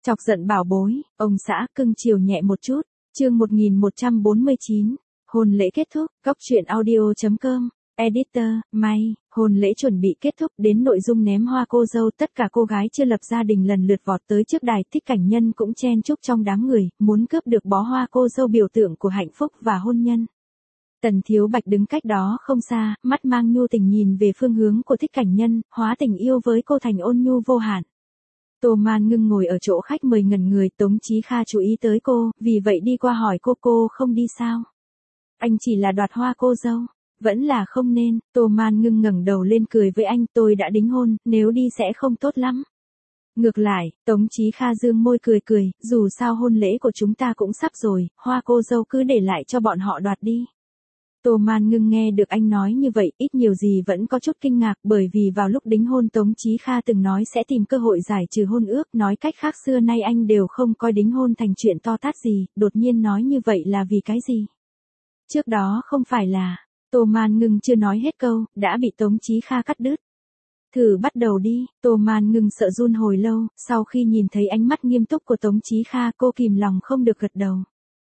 Chọc giận bảo bối, ông xã cưng chiều nhẹ một chút. Chương 1149. Hôn lễ kết thúc. Góc truyện audio.com. Editor, May. Hôn lễ chuẩn bị kết thúc, đến nội dung ném hoa cô dâu, tất cả cô gái chưa lập gia đình lần lượt vọt tới trước đài, Thích Cảnh Nhân cũng chen chúc trong đám người, muốn cướp được bó hoa cô dâu biểu tượng của hạnh phúc và hôn nhân. Tần Thiếu Bạch đứng cách đó không xa, mắt mang nhu tình nhìn về phương hướng của Thích Cảnh Nhân, hóa tình yêu với cô thành ôn nhu vô hạn. Tô Man Ngưng ngồi ở chỗ khách mời ngẩn người, Tống Chí Kha chú ý tới cô, vì vậy đi qua hỏi cô không đi sao? Anh chỉ là đoạt hoa cô dâu. Vẫn là không nên. Tô Man Ngưng ngẩng đầu lên cười với anh, tôi đã đính hôn, nếu đi sẽ không tốt lắm. Ngược lại, Tống Chí Kha dương môi cười, dù sao hôn lễ của chúng ta cũng sắp rồi, hoa cô dâu cứ để lại cho bọn họ đoạt đi. Tô Man Ngưng nghe được anh nói như vậy, ít nhiều gì vẫn có chút kinh ngạc, bởi vì vào lúc đính hôn Tống Chí Kha từng nói sẽ tìm cơ hội giải trừ hôn ước, nói cách khác xưa nay anh đều không coi đính hôn thành chuyện to tát gì, đột nhiên nói như vậy là vì cái gì? Trước đó không phải là... Tô Man Ngưng chưa nói hết câu, đã bị Tống Chí Kha cắt đứt. Thử bắt đầu đi. Tô Man Ngưng sợ run hồi lâu, sau khi nhìn thấy ánh mắt nghiêm túc của Tống Chí Kha, cô kìm lòng không được gật đầu.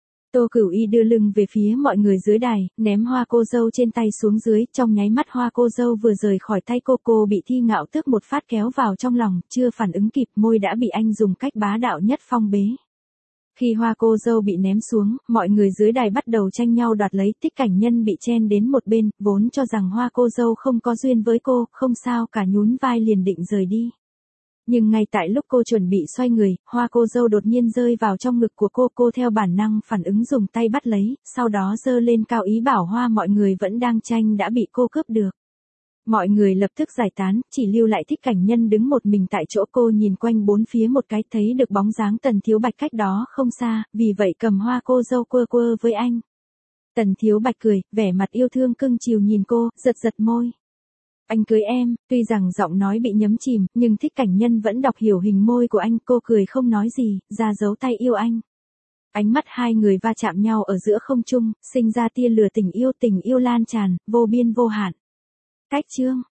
Tô Cửu Y đưa lưng về phía mọi người dưới đài, ném hoa cô dâu trên tay xuống dưới, trong nháy mắt hoa cô dâu vừa rời khỏi tay cô bị Thi Ngạo Tước một phát kéo vào trong lòng, chưa phản ứng kịp, môi đã bị anh dùng cách bá đạo nhất phong bế. Khi hoa cô dâu bị ném xuống, mọi người dưới đài bắt đầu tranh nhau đoạt lấy, Thích Cảnh Nhân bị chen đến một bên, vốn cho rằng hoa cô dâu không có duyên với cô, không sao cả nhún vai liền định rời đi. Nhưng ngay tại lúc cô chuẩn bị xoay người, hoa cô dâu đột nhiên rơi vào trong ngực của cô theo bản năng phản ứng dùng tay bắt lấy, sau đó giơ lên cao ý bảo hoa mọi người vẫn đang tranh đã bị cô cướp được. Mọi người lập tức giải tán, chỉ lưu lại Thích Cảnh Nhân đứng một mình tại chỗ, cô nhìn quanh bốn phía một cái thấy được bóng dáng Tần Thiếu Bạch cách đó không xa, vì vậy cầm hoa cô dâu quơ với anh. Tần Thiếu Bạch cười, vẻ mặt yêu thương cưng chiều nhìn cô, giật môi. Anh cưới em, tuy rằng giọng nói bị nhấm chìm, nhưng Thích Cảnh Nhân vẫn đọc hiểu hình môi của anh, cô cười không nói gì, ra dấu tay yêu anh. Ánh mắt hai người va chạm nhau ở giữa không trung, sinh ra tia lửa tình yêu lan tràn, vô biên vô hạn. Cách chương